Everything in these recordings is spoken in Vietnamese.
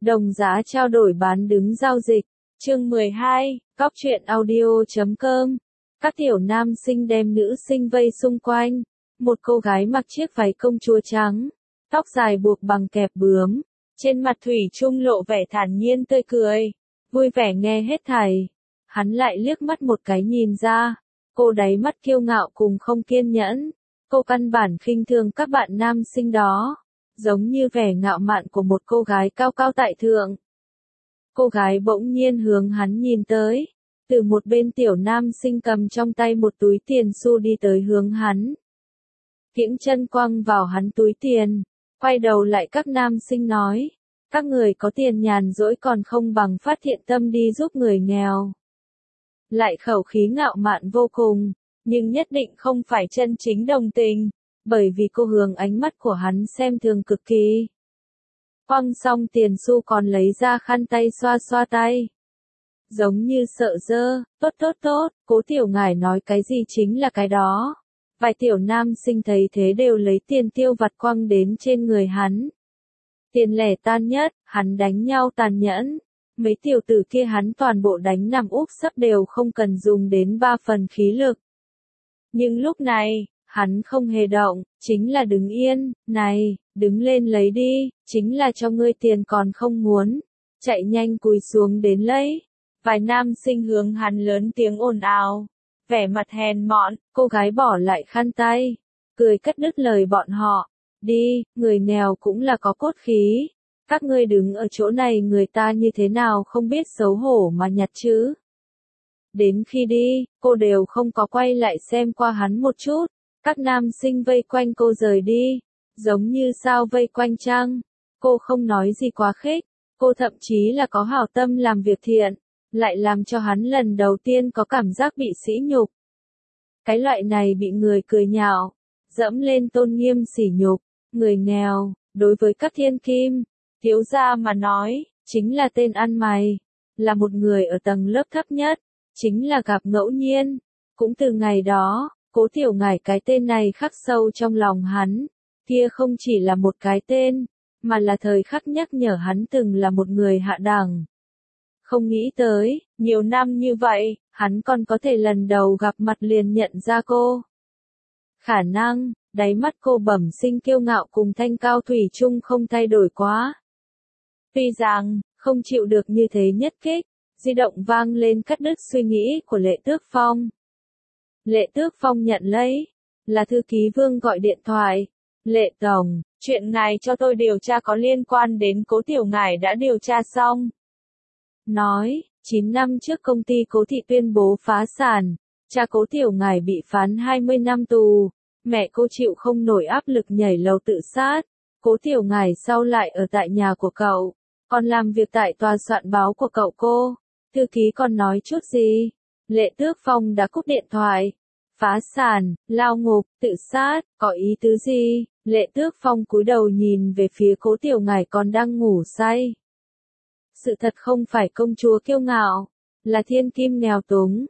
Đồng giá trao đổi bán đứng giao dịch. Chương 12, Cóc truyện audio.com. Các tiểu nam sinh đem nữ sinh vây xung quanh. Một cô gái mặc chiếc váy công chúa trắng, tóc dài buộc bằng kẹp bướm, trên mặt thủy chung lộ vẻ thản nhiên tươi cười, vui vẻ nghe hết thảy. Hắn lại liếc mắt một cái nhìn ra, cô đáy mắt kiêu ngạo cùng không kiên nhẫn. Cô căn bản khinh thường các bạn nam sinh đó, giống như vẻ ngạo mạn của một cô gái cao cao tại thượng. Cô gái bỗng nhiên hướng hắn nhìn tới, từ một bên tiểu nam sinh cầm trong tay một túi tiền xu đi tới hướng hắn. Kiễng chân quăng vào hắn túi tiền, quay đầu lại các nam sinh nói, các người có tiền nhàn rỗi còn không bằng phát thiện tâm đi giúp người nghèo. Lại khẩu khí ngạo mạn vô cùng, nhưng nhất định không phải chân chính đồng tình, bởi vì cô hướng ánh mắt của hắn xem thường cực kỳ. Quăng xong tiền xu còn lấy ra khăn tay xoa xoa tay. Giống như sợ dơ, tốt, cố tiểu ngải nói cái gì chính là cái đó. Vài tiểu nam sinh thấy thế đều lấy tiền tiêu vặt quăng đến trên người hắn. Tiền lẻ tan nhất, hắn đánh nhau tàn nhẫn. Mấy tiểu tử kia hắn toàn bộ đánh nằm úp sấp đều không cần dùng đến 3 phần khí lực. Nhưng lúc này, hắn không hề động, chính là đứng yên, này, đứng lên lấy đi, chính là cho ngươi tiền còn không muốn. Chạy nhanh cúi xuống đến lấy. Vài nam sinh hướng hắn lớn tiếng ồn ào, vẻ mặt hèn mọn, cô gái bỏ lại khăn tay, cười cắt đứt lời bọn họ. Đi, người nghèo cũng là có cốt khí. Các ngươi đứng ở chỗ này người ta như thế nào không biết xấu hổ mà nhặt chứ. Đến khi đi, cô đều không có quay lại xem qua hắn một chút. Các nam sinh vây quanh cô rời đi, giống như sao vây quanh trăng. Cô không nói gì quá khích, cô thậm chí là có hảo tâm làm việc thiện, lại làm cho hắn lần đầu tiên có cảm giác bị sỉ nhục. Cái loại này bị người cười nhạo, dẫm lên tôn nghiêm sỉ nhục, người nghèo, đối với các thiên kim, thiếu gia mà nói, chính là tên ăn mày, là một người ở tầng lớp thấp nhất, chính là gặp ngẫu nhiên. Cũng từ ngày đó, cố tiểu ngải cái tên này khắc sâu trong lòng hắn, kia không chỉ là một cái tên, mà là thời khắc nhắc nhở hắn từng là một người hạ đẳng. Không nghĩ tới, nhiều năm như vậy, hắn còn có thể lần đầu gặp mặt liền nhận ra cô. Khả năng, đáy mắt cô bẩm sinh kiêu ngạo cùng thanh cao thủy chung không thay đổi quá. Tuy rằng, không chịu được như thế nhất kích, di động vang lên cắt đứt suy nghĩ của Lệ Tước Phong. Lệ Tước Phong nhận lấy, là thư ký Vương gọi điện thoại. Lệ Tổng, chuyện ngài cho tôi điều tra có liên quan đến cố tiểu ngải đã điều tra xong. Nói, 9 năm trước công ty Cố Thị tuyên bố phá sản, cha cố tiểu ngải bị phán 20 năm tù, mẹ cô chịu không nổi áp lực nhảy lầu tự sát, cố tiểu ngải sau lại ở tại nhà của cậu, còn làm việc tại tòa soạn báo của cậu cô. Thư ký còn nói chút gì? Lệ Tước Phong đã cúp điện thoại. Phá sản, lao ngục, tự sát, có ý tứ gì? Lệ Tước Phong cúi đầu nhìn về phía cố tiểu ngải còn đang ngủ say. Sự thật không phải công chúa kiêu ngạo, là thiên kim nghèo túng.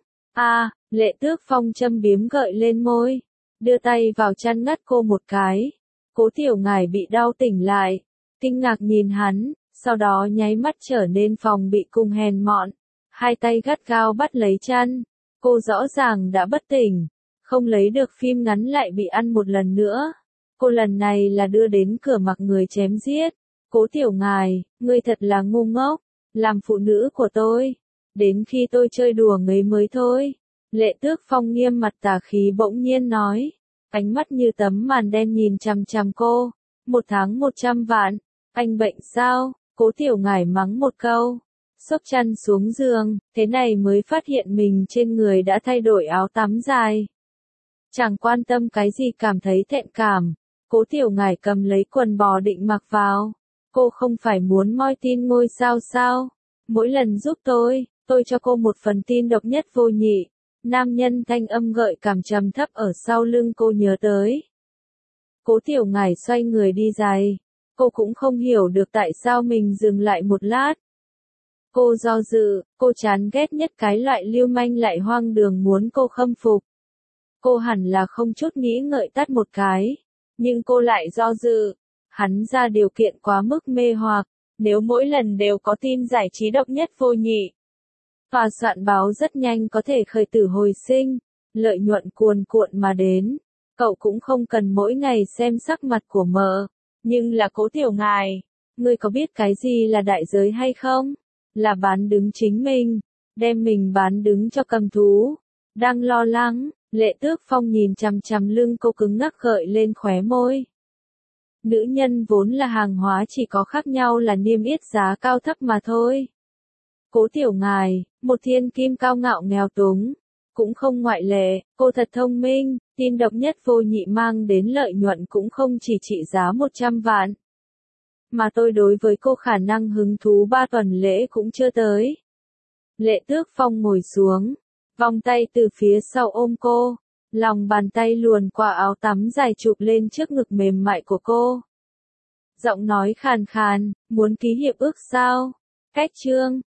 Lệ Tước Phong châm biếm gợi lên môi, đưa tay vào chăn ngắt cô một cái. Cố tiểu ngải bị đau tỉnh lại, kinh ngạc nhìn hắn, sau đó nháy mắt trở nên phòng bị cùng hèn mọn, hai tay gắt gao bắt lấy chăn. Cô rõ ràng đã bất tỉnh, không lấy được phim ngắn lại bị ăn một lần nữa. Cô lần này là đưa đến cửa mặc người chém giết. Cố tiểu ngải, ngươi thật là ngu ngốc, làm phụ nữ của tôi, đến khi tôi chơi đùa ngấy mới thôi. Lệ Tước Phong nghiêm mặt tà khí bỗng nhiên nói, ánh mắt như tấm màn đen nhìn chằm chằm cô. 1 tháng 100 vạn, anh bệnh sao? Cố tiểu ngải mắng một câu, xốc chăn xuống giường, thế này mới phát hiện mình trên người đã thay đổi áo tắm dài. Chẳng quan tâm cái gì cảm thấy thẹn cảm, cố tiểu ngải cầm lấy quần bò định mặc vào. Cô không phải muốn moi tin ngôi sao sao? Mỗi lần giúp tôi cho cô một phần tin độc nhất vô nhị. Nam nhân thanh âm gợi cảm trầm thấp ở sau lưng cô nhớ tới. Cố tiểu ngải xoay người đi giày. Cô cũng không hiểu được tại sao mình dừng lại một lát. Cô do dự, cô chán ghét nhất cái loại lưu manh lại hoang đường muốn cô khâm phục. Cô hẳn là không chút nghĩ ngợi tắt một cái, nhưng cô lại do dự. Hắn ra điều kiện quá mức mê hoặc, nếu mỗi lần đều có tin giải trí độc nhất vô nhị. Tòa soạn báo rất nhanh có thể khởi tử hồi sinh, lợi nhuận cuồn cuộn mà đến. Cậu cũng không cần mỗi ngày xem sắc mặt của mợ. Nhưng là Cố Tiểu Ngài, ngươi có biết cái gì là đại giới hay không? Là bán đứng chính mình, đem mình bán đứng cho cầm thú. Đang lo lắng, Lệ Tước Phong nhìn chằm chằm lưng cô cứng ngắc gợi lên khóe môi. Nữ nhân vốn là hàng hóa, chỉ có khác nhau là niêm yết giá cao thấp mà thôi. Cố Tiểu Ngài, một thiên kim cao ngạo nghèo túng, cũng không ngoại lệ, cô thật thông minh, tin độc nhất vô nhị mang đến lợi nhuận cũng không chỉ trị giá 100 vạn. Mà tôi đối với cô khả năng hứng thú 3 tuần lễ cũng chưa tới. Lệ Tước Phong ngồi xuống, vòng tay từ phía sau ôm cô, lòng bàn tay luồn qua áo tắm dài chụp lên trước ngực mềm mại của cô. Giọng nói khàn khàn, muốn ký hiệp ước sao? Cách chương